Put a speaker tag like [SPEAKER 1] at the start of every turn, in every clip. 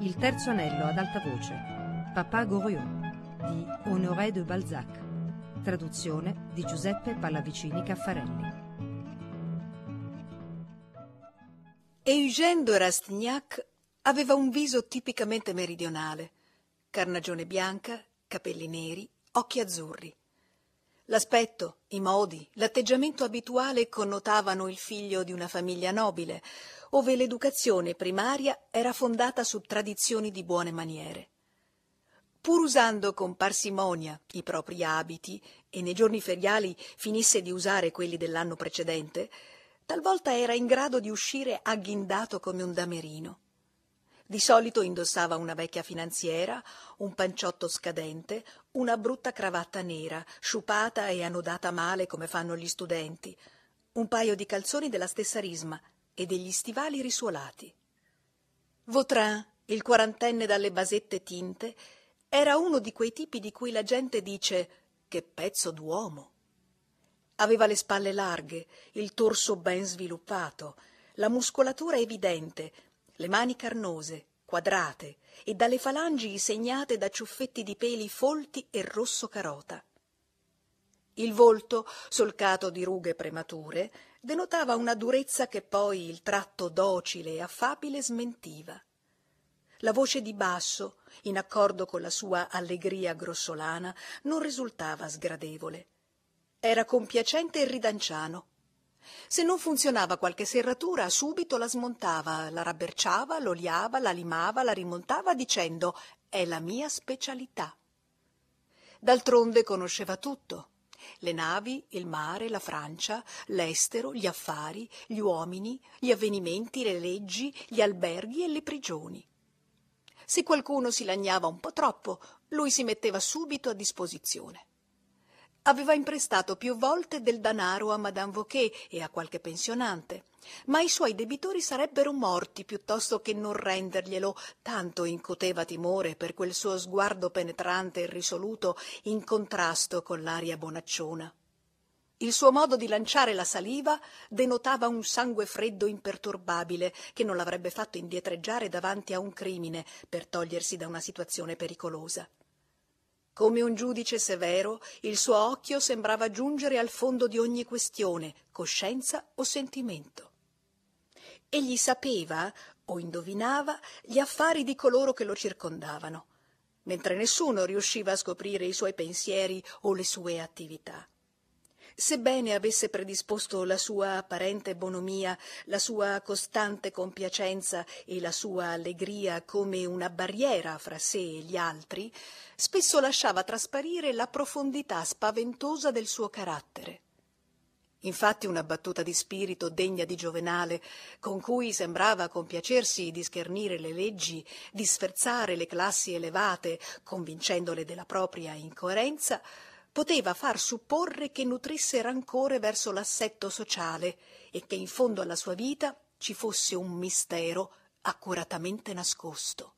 [SPEAKER 1] Il terzo anello ad alta voce, Papa Goriot, di Honoré de Balzac, traduzione di Giuseppe Pallavicini Caffarelli.
[SPEAKER 2] Eugène de Rastignac aveva un viso tipicamente meridionale, carnagione bianca, capelli neri, occhi azzurri. L'aspetto, i modi, l'atteggiamento abituale connotavano il figlio di una famiglia nobile, ove l'educazione primaria era fondata su tradizioni di buone maniere. Pur usando con parsimonia i propri abiti e nei giorni feriali finisse di usare quelli dell'anno precedente, talvolta era in grado di uscire agghindato come un damerino. Di solito indossava una vecchia finanziera, un panciotto scadente, una brutta cravatta nera, sciupata e annodata male come fanno gli studenti, un paio di calzoni della stessa risma e degli stivali risuolati. Vautrin, il quarantenne dalle basette tinte, era uno di quei tipi di cui la gente dice «che pezzo d'uomo». Aveva le spalle larghe, il torso ben sviluppato, la muscolatura evidente, le mani carnose, quadrate e dalle falangi segnate da ciuffetti di peli folti e rosso carota. Il volto, solcato di rughe premature, denotava una durezza che poi il tratto docile e affabile smentiva. La voce di basso, in accordo con la sua allegria grossolana, non risultava sgradevole. Era compiacente e ridanciano. Se non funzionava qualche serratura, subito la smontava, la rabberciava, l'oliava, la limava, la rimontava dicendo «è la mia specialità». D'altronde conosceva tutto: le navi, il mare, la Francia, l'estero, gli affari, gli uomini, gli avvenimenti, le leggi, gli alberghi e le prigioni. Se qualcuno si lagnava un po' troppo, lui si metteva subito a disposizione. Aveva imprestato più volte del danaro a Madame Vauquer e a qualche pensionante, ma i suoi debitori sarebbero morti piuttosto che non renderglielo, tanto incuteva timore per quel suo sguardo penetrante e risoluto in contrasto con l'aria bonacciona. Il suo modo di lanciare la saliva denotava un sangue freddo imperturbabile che non l'avrebbe fatto indietreggiare davanti a un crimine per togliersi da una situazione pericolosa. Come un giudice severo, il suo occhio sembrava giungere al fondo di ogni questione, coscienza o sentimento. Egli sapeva o indovinava gli affari di coloro che lo circondavano, mentre nessuno riusciva a scoprire i suoi pensieri o le sue attività. Sebbene avesse predisposto la sua apparente bonomia, la sua costante compiacenza e la sua allegria come una barriera fra sé e gli altri, spesso lasciava trasparire la profondità spaventosa del suo carattere. Infatti una battuta di spirito degna di Giovenale, con cui sembrava compiacersi di schernire le leggi, di sferzare le classi elevate, convincendole della propria incoerenza, poteva far supporre che nutrisse rancore verso l'assetto sociale e che in fondo alla sua vita ci fosse un mistero accuratamente nascosto.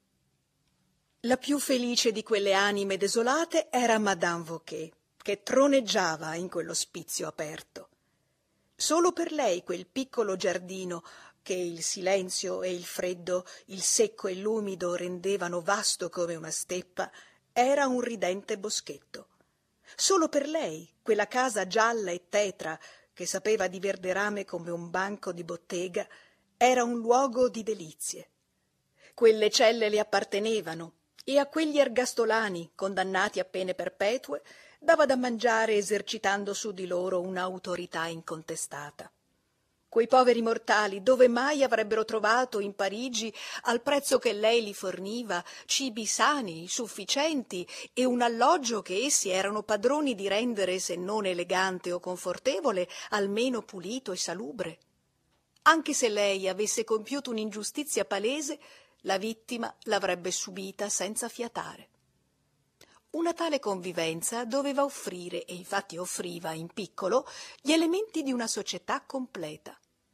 [SPEAKER 2] La più felice di quelle anime desolate era Madame Vauquer, che troneggiava in quell'ospizio aperto. Solo per lei quel piccolo giardino, che il silenzio e il freddo, il secco e l'umido rendevano vasto come una steppa, era un ridente boschetto. Solo per lei quella casa gialla e tetra, che sapeva di verde rame come un banco di bottega, era un luogo di delizie. Quelle celle le appartenevano e a quegli ergastolani, condannati a pene perpetue, dava da mangiare esercitando su di loro un'autorità incontestata. Quei poveri mortali dove mai avrebbero trovato in Parigi, al prezzo che lei li forniva, cibi sani, sufficienti e un alloggio che essi erano padroni di rendere, se non elegante o confortevole, almeno pulito e salubre? Anche se lei avesse compiuto un'ingiustizia palese, la vittima l'avrebbe subita senza fiatare. Una tale convivenza doveva offrire, e infatti offriva in piccolo, gli elementi di una società completa.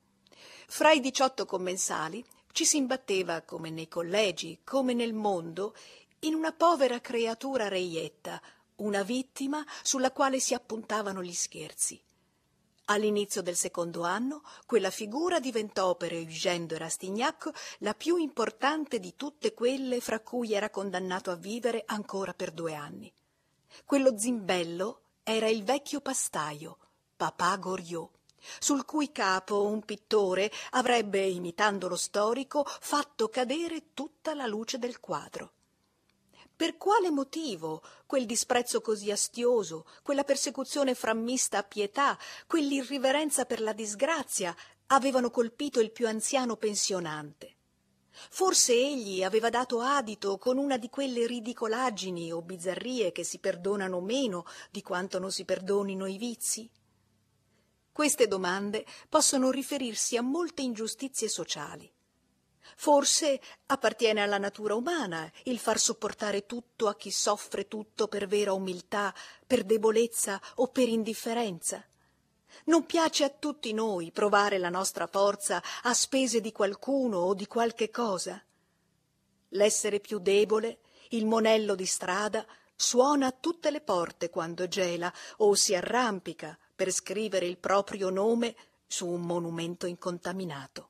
[SPEAKER 2] Fra i 18 commensali ci si imbatteva, come nei collegi, come nel mondo, in una povera creatura reietta, una vittima sulla quale si appuntavano gli scherzi. All'inizio del secondo anno, quella figura diventò per Eugène de Rastignac la più importante di tutte quelle fra cui era condannato a vivere ancora per 2 anni. Quello zimbello era il vecchio pastaio, Papa Goriot, sul cui capo un pittore avrebbe, imitando lo storico, fatto cadere tutta la luce del quadro. Per quale motivo quel disprezzo così astioso, quella persecuzione frammista a pietà, quell'irriverenza per la disgrazia avevano colpito il più anziano pensionante? Forse egli aveva dato adito con una di quelle ridicolaggini o bizzarrie che si perdonano meno di quanto non si perdonino i vizi? Queste domande possono riferirsi a molte ingiustizie sociali. Forse appartiene alla natura umana il far sopportare tutto a chi soffre tutto per vera umiltà, per debolezza o per indifferenza. Non piace a tutti noi provare la nostra forza a spese di qualcuno o di qualche cosa. L'essere più debole, il monello di strada, suona a tutte le porte quando gela o si arrampica per scrivere il proprio nome su un monumento incontaminato.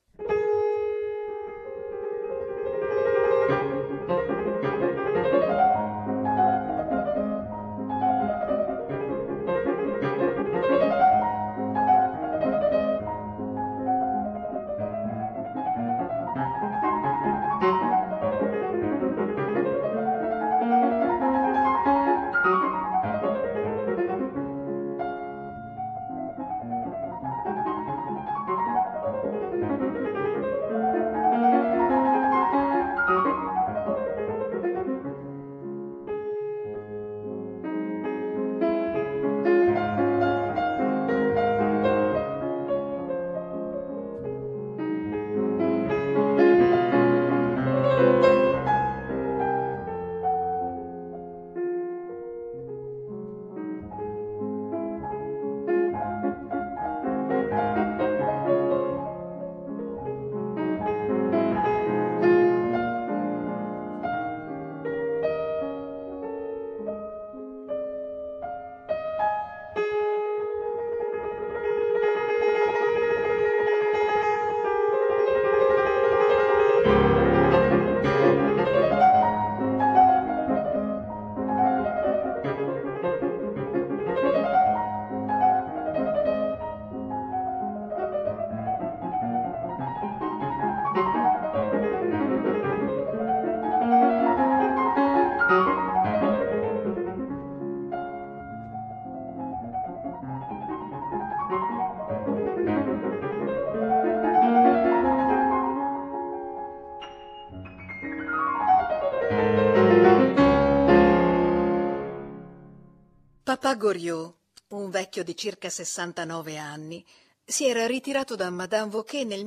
[SPEAKER 2] Papa Goriot, un vecchio di circa 69 anni, si era ritirato da Madame Vauquer nel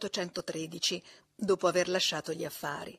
[SPEAKER 2] 1813, dopo aver lasciato gli affari.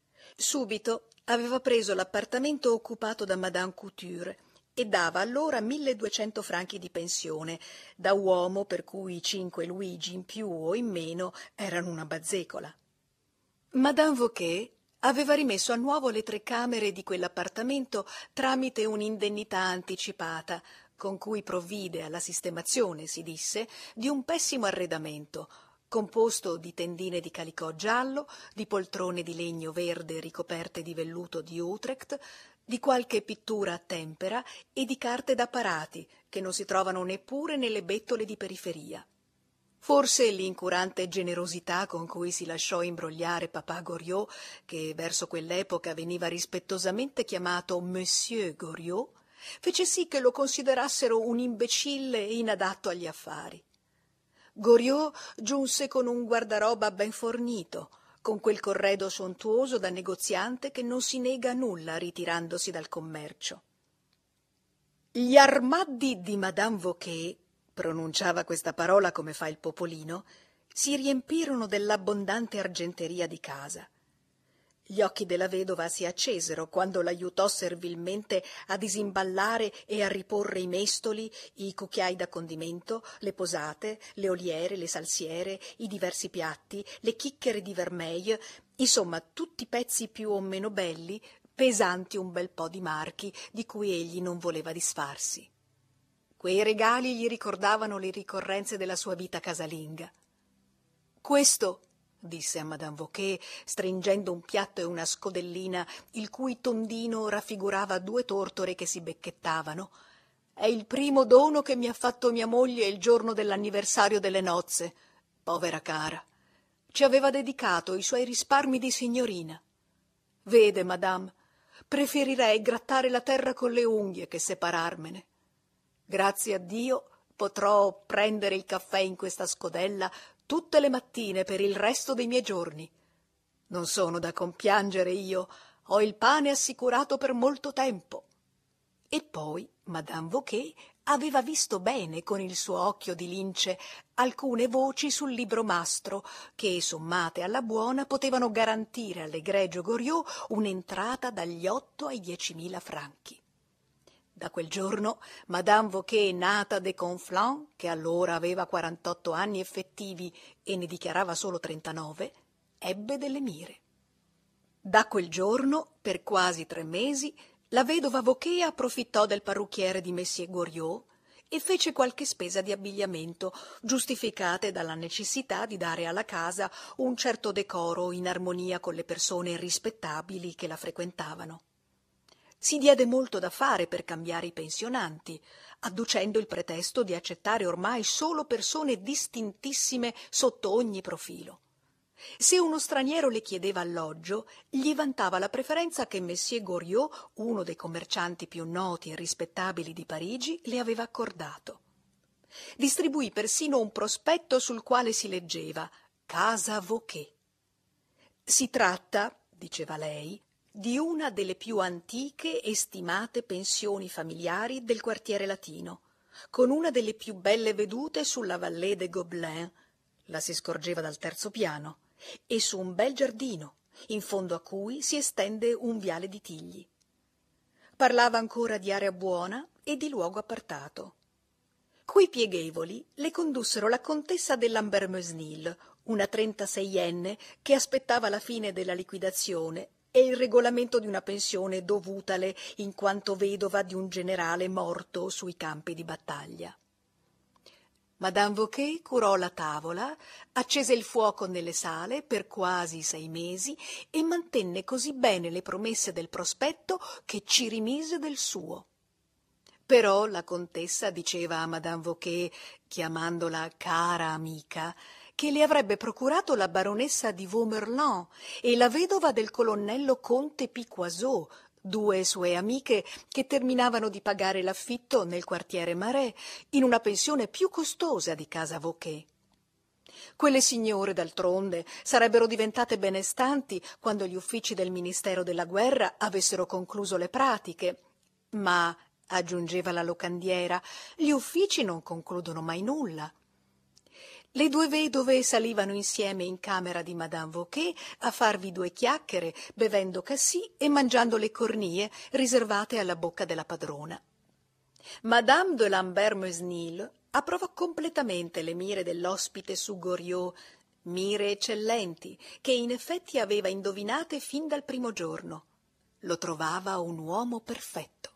[SPEAKER 2] Subito aveva preso l'appartamento occupato da Madame Couture e dava allora 1.200 franchi di pensione, da uomo per cui 5 Luigi in più o in meno erano una bazzecola. Madame Vauquer aveva rimesso a nuovo le 3 camere di quell'appartamento tramite un'indennità anticipata, con cui provvide alla sistemazione, si disse, di un pessimo arredamento, composto di tendine di calicò giallo, di poltrone di legno verde ricoperte di velluto di Utrecht, di qualche pittura a tempera e di carte da parati, che non si trovano neppure nelle bettole di periferia. Forse l'incurante generosità con cui si lasciò imbrogliare Papa Goriot, che verso quell'epoca veniva rispettosamente chiamato Monsieur Goriot, fece sì che lo considerassero un imbecille inadatto agli affari. Goriot giunse con un guardaroba ben fornito, con quel corredo sontuoso da negoziante che non si nega a nulla ritirandosi dal commercio. Gli armadi di Madame Vauquer, pronunciava questa parola come fa il popolino, si riempirono dell'abbondante argenteria di casa. Gli occhi della vedova si accesero quando l'aiutò servilmente a disimballare e a riporre i mestoli, i cucchiai da condimento, le posate, le oliere, le salsiere, i diversi piatti, le chicchere di vermeil, insomma tutti i pezzi più o meno belli, pesanti un bel po' di marchi di cui egli non voleva disfarsi. Quei regali gli ricordavano le ricorrenze della sua vita casalinga. «Questo», disse a Madame Wauquez, stringendo un piatto e una scodellina, il cui tondino raffigurava 2 tortore che si becchettavano, «è il primo dono che mi ha fatto mia moglie il giorno dell'anniversario delle nozze. Povera cara, ci aveva dedicato i suoi risparmi di signorina. Vede, madame, preferirei grattare la terra con le unghie che separarmene. Grazie a Dio potrò prendere il caffè in questa scodella tutte le mattine per il resto dei miei giorni. Non sono da compiangere io, ho il pane assicurato per molto tempo». E poi Madame Wauquez aveva visto bene con il suo occhio di lince alcune voci sul libro mastro che, sommate alla buona, potevano garantire all'egregio Goriot un'entrata dagli 8 ai 10.000 franchi. Da quel giorno Madame Wauquez, nata de Conflans, che allora aveva 48 anni effettivi e ne dichiarava solo 39, ebbe delle mire. Da quel giorno, per quasi 3 mesi, la vedova Wauquez approfittò del parrucchiere di Messier Goriot e fece qualche spesa di abbigliamento, giustificate dalla necessità di dare alla casa un certo decoro in armonia con le persone rispettabili che la frequentavano. Si diede molto da fare per cambiare i pensionanti, adducendo il pretesto di accettare ormai solo persone distintissime sotto ogni profilo. Se uno straniero le chiedeva alloggio, gli vantava la preferenza che Messier Goriot, uno dei commercianti più noti e rispettabili di Parigi, le aveva accordato. Distribuì persino un prospetto sul quale si leggeva «Casa Wauquez». «Si tratta», diceva lei, «di una delle più antiche e stimate pensioni familiari del quartiere latino, con una delle più belle vedute sulla Vallée des Gobelins», la si scorgeva dal 3° piano, e su un bel giardino, in fondo a cui si estende un viale di tigli. Parlava ancora di area buona e di luogo appartato. Quei pieghevoli le condussero la contessa de Lambermesnil, una 36enne che aspettava la fine della liquidazione e il regolamento di una pensione dovutale in quanto vedova di un generale morto sui campi di battaglia. Madame Wauquez curò la tavola, accese il fuoco nelle sale per quasi 6 mesi e mantenne così bene le promesse del prospetto che ci rimise del suo. Però la contessa diceva a Madame Wauquez, chiamandola cara amica, che le avrebbe procurato la baronessa di Vaumerlan e la vedova del colonnello conte Piquoiseau, 2 sue amiche che terminavano di pagare l'affitto nel quartiere Marais, in una pensione più costosa di casa Wauquez. Quelle signore, d'altronde, sarebbero diventate benestanti quando gli uffici del Ministero della Guerra avessero concluso le pratiche, ma, aggiungeva la locandiera, gli uffici non concludono mai nulla. Le 2 vedove salivano insieme in camera di Madame Wauquez a farvi 2 chiacchiere, bevendo cassì e mangiando le cornie riservate alla bocca della padrona. Madame de Lambermesnil approvò completamente le mire dell'ospite su Goriot, mire eccellenti, che in effetti aveva indovinate fin dal primo giorno. Lo trovava un uomo perfetto.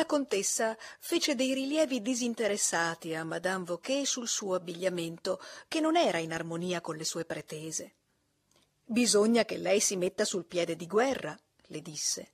[SPEAKER 2] contessa fece dei rilievi disinteressati a Madame Vauquer sul suo abbigliamento, che non era in armonia con le sue pretese. «Bisogna che lei si metta sul piede di guerra», le disse.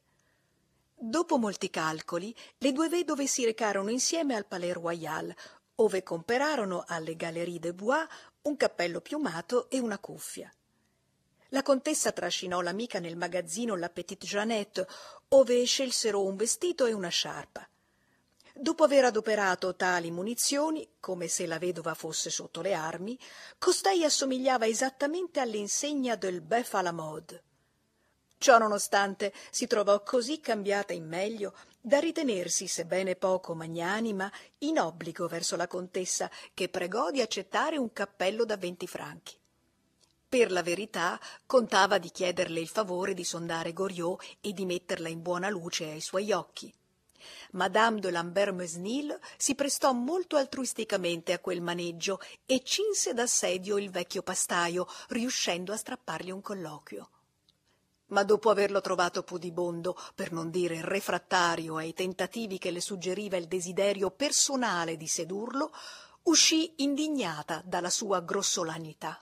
[SPEAKER 2] Dopo molti calcoli, le due vedove si recarono insieme al Palais Royal, ove comperarono alle Galeries des Bois un cappello piumato e una cuffia. La contessa trascinò l'amica nel magazzino La Petite Jeannette, ove scelsero un vestito e una sciarpa. Dopo aver adoperato tali munizioni, come se la vedova fosse sotto le armi, costei assomigliava esattamente all'insegna del bœuf à la mode. Ciò nonostante si trovò così cambiata in meglio da ritenersi, sebbene poco magnanima, in obbligo verso la contessa, che pregò di accettare un cappello da 20 franchi. Per la verità, contava di chiederle il favore di sondare Goriot e di metterla in buona luce ai suoi occhi. Madame de Lambert-Mesnil si prestò molto altruisticamente a quel maneggio e cinse d'assedio il vecchio pastaio, riuscendo a strappargli un colloquio. Ma dopo averlo trovato pudibondo, per non dire refrattario ai tentativi che le suggeriva il desiderio personale di sedurlo, uscì indignata dalla sua grossolanità.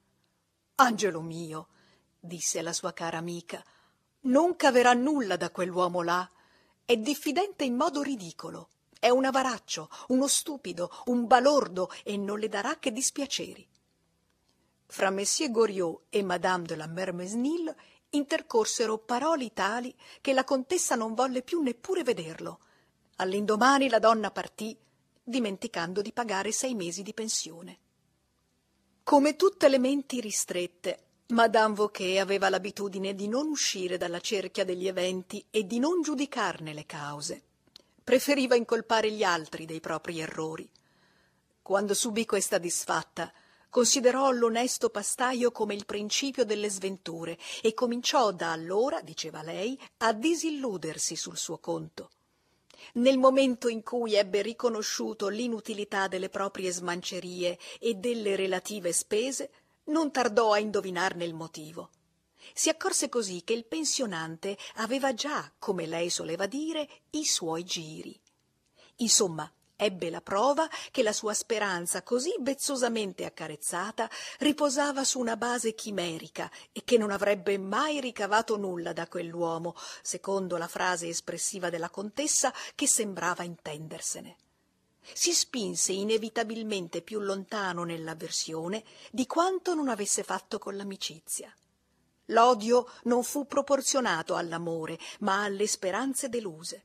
[SPEAKER 2] «Angelo mio», disse alla sua cara amica, «non caverà nulla da quell'uomo là. È diffidente in modo ridicolo. È un avaraccio, uno stupido, un balordo e non le darà che dispiaceri». Fra Monsieur Goriot e Madame de Lambert-Mesnil intercorsero parole tali che la contessa non volle più neppure vederlo. All'indomani la donna partì, dimenticando di pagare 6 mesi di pensione. Come tutte le menti ristrette, Madame Vauquer aveva l'abitudine di non uscire dalla cerchia degli eventi e di non giudicarne le cause. Preferiva incolpare gli altri dei propri errori. Quando subì questa disfatta, considerò l'onesto pastaio come il principio delle sventure e cominciò da allora, diceva lei, a disilludersi sul suo conto. Nel momento in cui ebbe riconosciuto l'inutilità delle proprie smancerie e delle relative spese, non tardò a indovinarne il motivo. Si accorse così che il pensionante aveva già, come lei soleva dire, i suoi giri. Insomma, ebbe la prova che la sua speranza, così vezzosamente accarezzata, riposava su una base chimerica e che non avrebbe mai ricavato nulla da quell'uomo, secondo la frase espressiva della contessa, che sembrava intendersene. Si spinse inevitabilmente più lontano nell'avversione di quanto non avesse fatto con l'amicizia. L'odio non fu proporzionato all'amore, ma alle speranze deluse.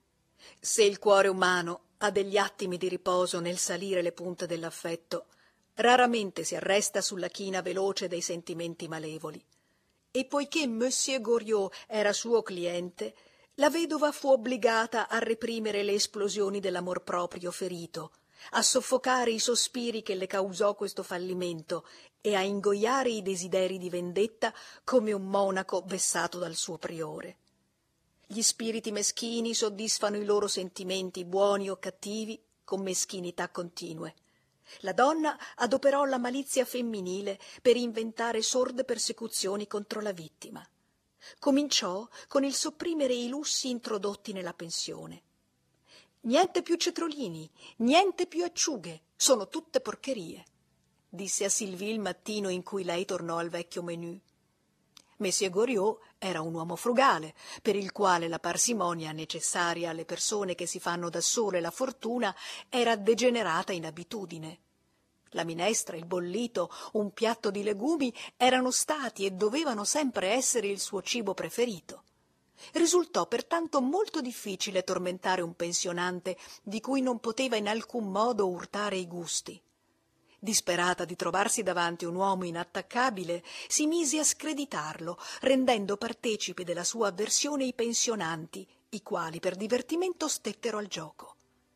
[SPEAKER 2] Se il cuore umano ha degli attimi di riposo nel salire le punte dell'affetto, raramente si arresta sulla china veloce dei sentimenti malevoli. E poiché Monsieur Goriot era suo cliente, la vedova fu obbligata a reprimere le esplosioni dell'amor proprio ferito, a soffocare i sospiri che le causò questo fallimento e a ingoiare i desideri di vendetta come un monaco vessato dal suo priore. Gli spiriti meschini soddisfano i loro sentimenti, buoni o cattivi, con meschinità continue. La donna adoperò la malizia femminile per inventare sorde persecuzioni contro la vittima. Cominciò con il sopprimere i lussi introdotti nella pensione. «Niente più cetriolini, niente più acciughe, sono tutte porcherie», disse a Sylvie il mattino in cui lei tornò al vecchio menù. Monsieur Goriot era un uomo frugale, per il quale la parsimonia necessaria alle persone che si fanno da sole la fortuna era degenerata in abitudine. La minestra, il bollito, un piatto di legumi erano stati e dovevano sempre essere il suo cibo preferito. Risultò pertanto molto difficile tormentare un pensionante di cui non poteva in alcun modo urtare i gusti. Disperata di trovarsi davanti un uomo inattaccabile, si mise a screditarlo, rendendo partecipi della sua avversione i pensionanti, i quali per divertimento stettero al gioco.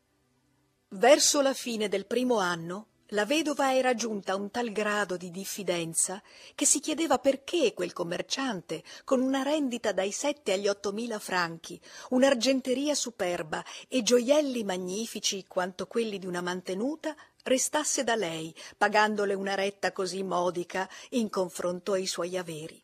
[SPEAKER 2] Verso la fine del primo anno, la vedova era giunta a un tal grado di diffidenza che si chiedeva perché quel commerciante, con una rendita dai 7 agli 8.000 franchi, un'argenteria superba e gioielli magnifici quanto quelli di una mantenuta, restasse da lei, pagandole una retta così modica in confronto ai suoi averi.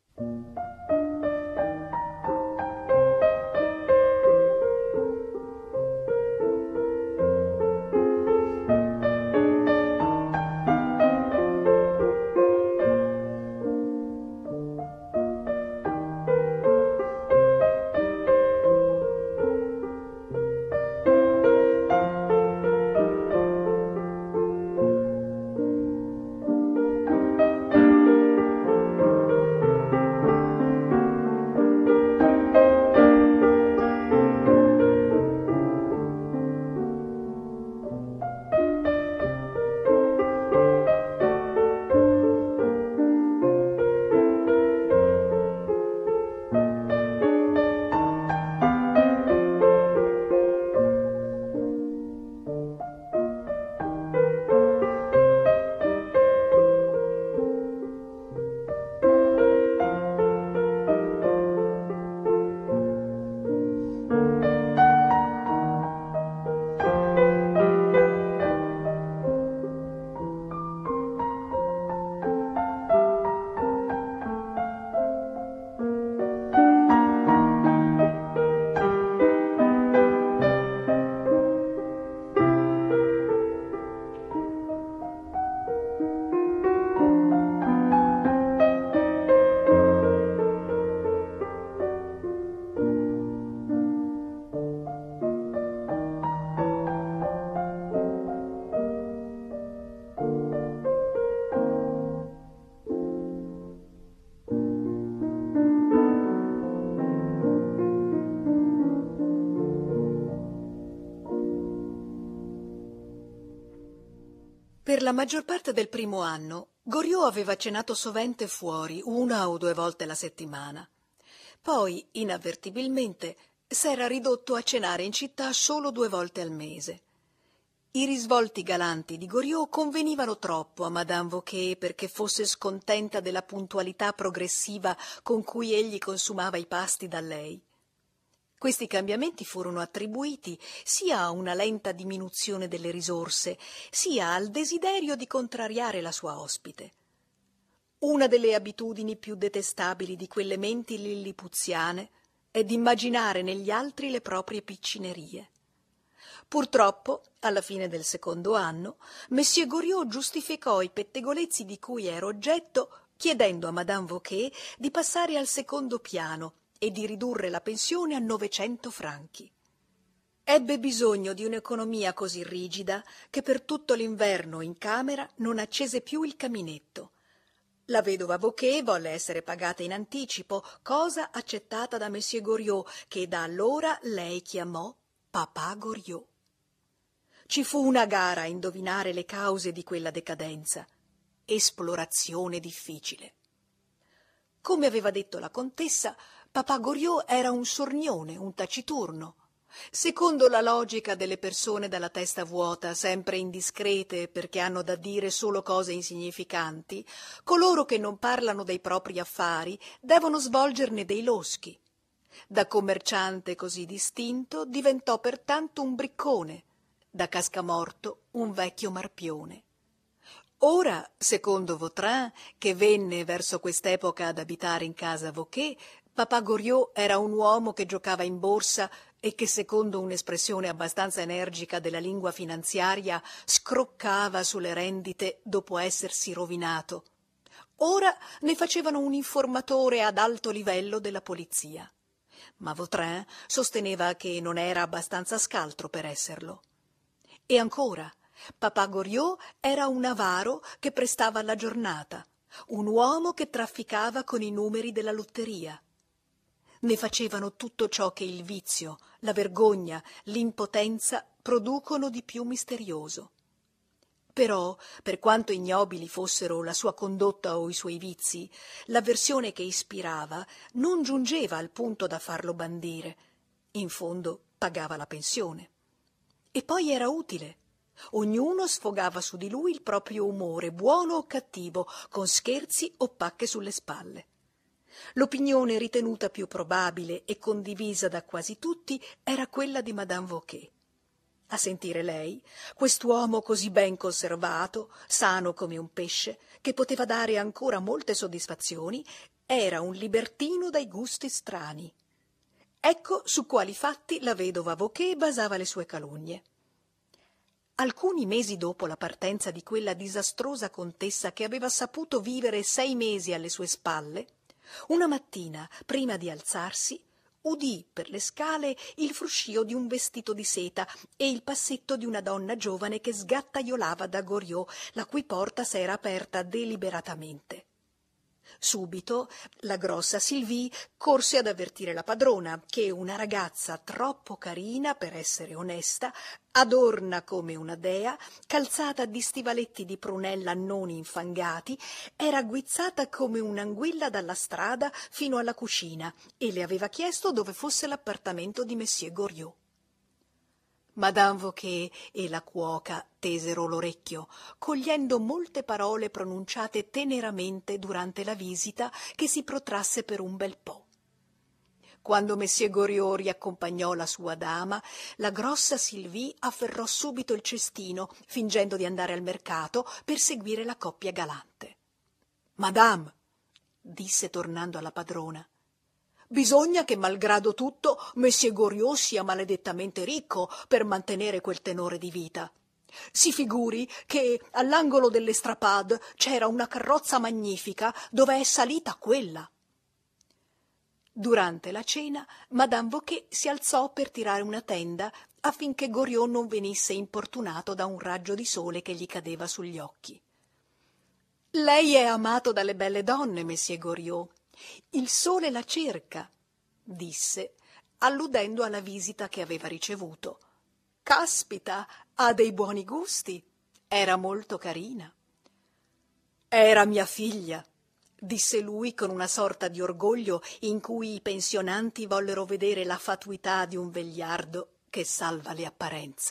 [SPEAKER 2] Per la maggior parte del primo anno, Goriot aveva cenato sovente fuori 1 o 2 volte la settimana. Poi, inavvertibilmente, s'era ridotto a cenare in città solo 2 volte al mese. I risvolti galanti di Goriot convenivano troppo a Madame Wauquez perché fosse scontenta della puntualità progressiva con cui egli consumava i pasti da lei. Questi cambiamenti furono attribuiti sia a una lenta diminuzione delle risorse, sia al desiderio di contrariare la sua ospite. Una delle abitudini più detestabili di quelle menti lillipuziane è di immaginare negli altri le proprie piccinerie. Purtroppo, alla fine del secondo anno, Monsieur Goriot giustificò i pettegolezzi di cui era oggetto chiedendo a Madame Wauquez di passare al secondo piano e di ridurre la pensione a 900 franchi. Ebbe bisogno di un'economia così rigida che per tutto l'inverno in camera non accese più il caminetto. La vedova Wauquez volle essere pagata in anticipo, cosa accettata da Monsieur Goriot, che da allora lei chiamò Papà Goriot. Ci fu una gara a indovinare le cause di quella decadenza. Esplorazione difficile. Come aveva detto la contessa, Papà Goriot era un sornione, un taciturno. Secondo la logica delle persone dalla testa vuota, sempre indiscrete perché hanno da dire solo cose insignificanti, coloro che non parlano dei propri affari devono svolgerne dei loschi. Da commerciante così distinto diventò pertanto un briccone, da cascamorto un vecchio marpione. Ora, secondo Vautrin, che venne verso quest'epoca ad abitare in casa Wauquez, Papà Goriot era un uomo che giocava in borsa e che, secondo un'espressione abbastanza energica della lingua finanziaria, scroccava sulle rendite dopo essersi rovinato. Ora ne facevano un informatore ad alto livello della polizia. Ma Vautrin sosteneva che non era abbastanza scaltro per esserlo. E ancora, Papà Goriot era un avaro che prestava alla giornata, un uomo che trafficava con i numeri della lotteria. Ne facevano tutto ciò che il vizio, la vergogna, l'impotenza producono di più misterioso. Però, per quanto ignobili fossero la sua condotta o i suoi vizi, l'avversione che ispirava non giungeva al punto da farlo bandire. In fondo pagava la pensione. E poi era utile. Ognuno sfogava su di lui il proprio umore, buono o cattivo, con scherzi o pacche sulle spalle. L'opinione ritenuta più probabile e condivisa da quasi tutti era quella di Madame Wauquez. A sentire lei, quest'uomo così ben conservato, sano come un pesce, che poteva dare ancora molte soddisfazioni, era un libertino dai gusti strani. Ecco su quali fatti la vedova Wauquez basava le sue calunnie. Alcuni mesi dopo la partenza di quella disastrosa contessa che aveva saputo vivere 6 mesi alle sue spalle, una mattina, prima di alzarsi, udì per le scale il fruscio di un vestito di seta e il passetto di una donna giovane che sgattaiolava da Goriot, la cui porta s'era aperta deliberatamente. Subito la grossa Sylvie corse ad avvertire la padrona che una ragazza troppo carina per essere onesta, adorna come una dea, calzata di stivaletti di prunella non infangati, era guizzata come un'anguilla dalla strada fino alla cucina e le aveva chiesto dove fosse l'appartamento di Monsieur Goriot. Madame Wauquez e la cuoca tesero l'orecchio, cogliendo molte parole pronunciate teneramente durante la visita che si protrasse per un bel po'. Quando Monsieur Goriot riaccompagnò la sua dama, la grossa Sylvie afferrò subito il cestino, fingendo di andare al mercato per seguire la coppia galante. «Madame», disse tornando alla padrona, «bisogna che, malgrado tutto, Monsieur Goriot sia maledettamente ricco per mantenere quel tenore di vita. Si figuri che all'angolo dell'Estrapade c'era una carrozza magnifica dove è salita quella». Durante la cena, Madame Wauquez si alzò per tirare una tenda affinché Goriot non venisse importunato da un raggio di sole che gli cadeva sugli occhi. «Lei è amato dalle belle donne, Monsieur Goriot. Il sole la cerca», disse, alludendo alla visita che aveva ricevuto. «Caspita, ha dei buoni gusti. Era molto carina. Era mia figlia, disse lui con una sorta di orgoglio in cui i pensionanti vollero vedere la fatuità di un vegliardo che salva le apparenze.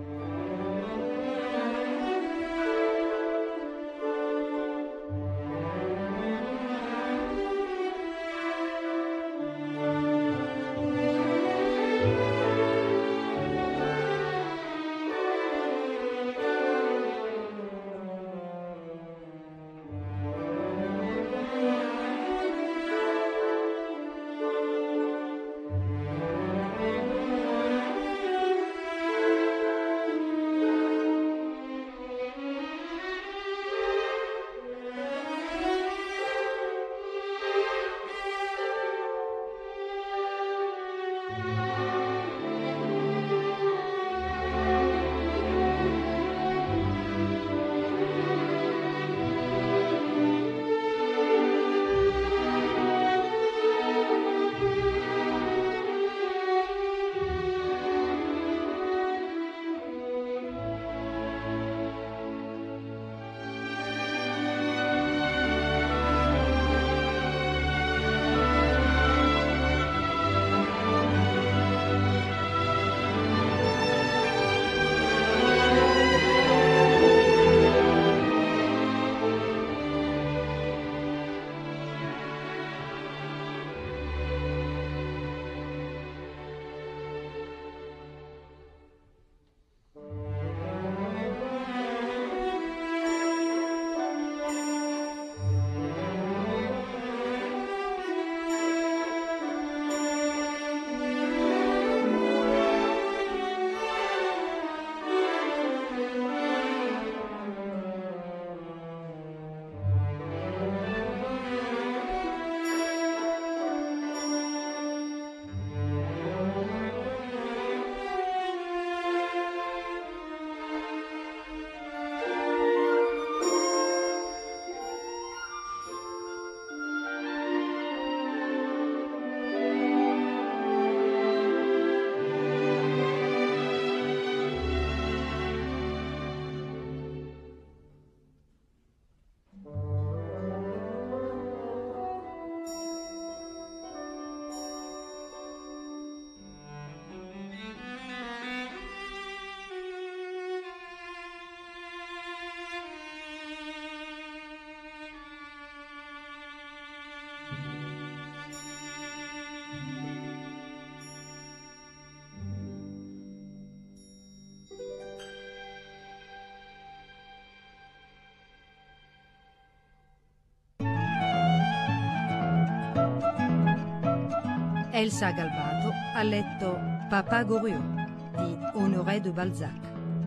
[SPEAKER 1] Elsa Galbato ha letto Papa Goriot di Honoré de Balzac,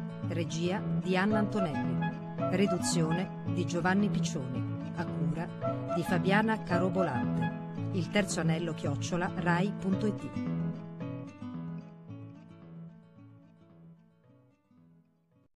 [SPEAKER 1] regia di Anna Antonelli, riduzione di Giovanni Piccioni, a cura di Fabiana Carobolante. Il terzo anello @rai.it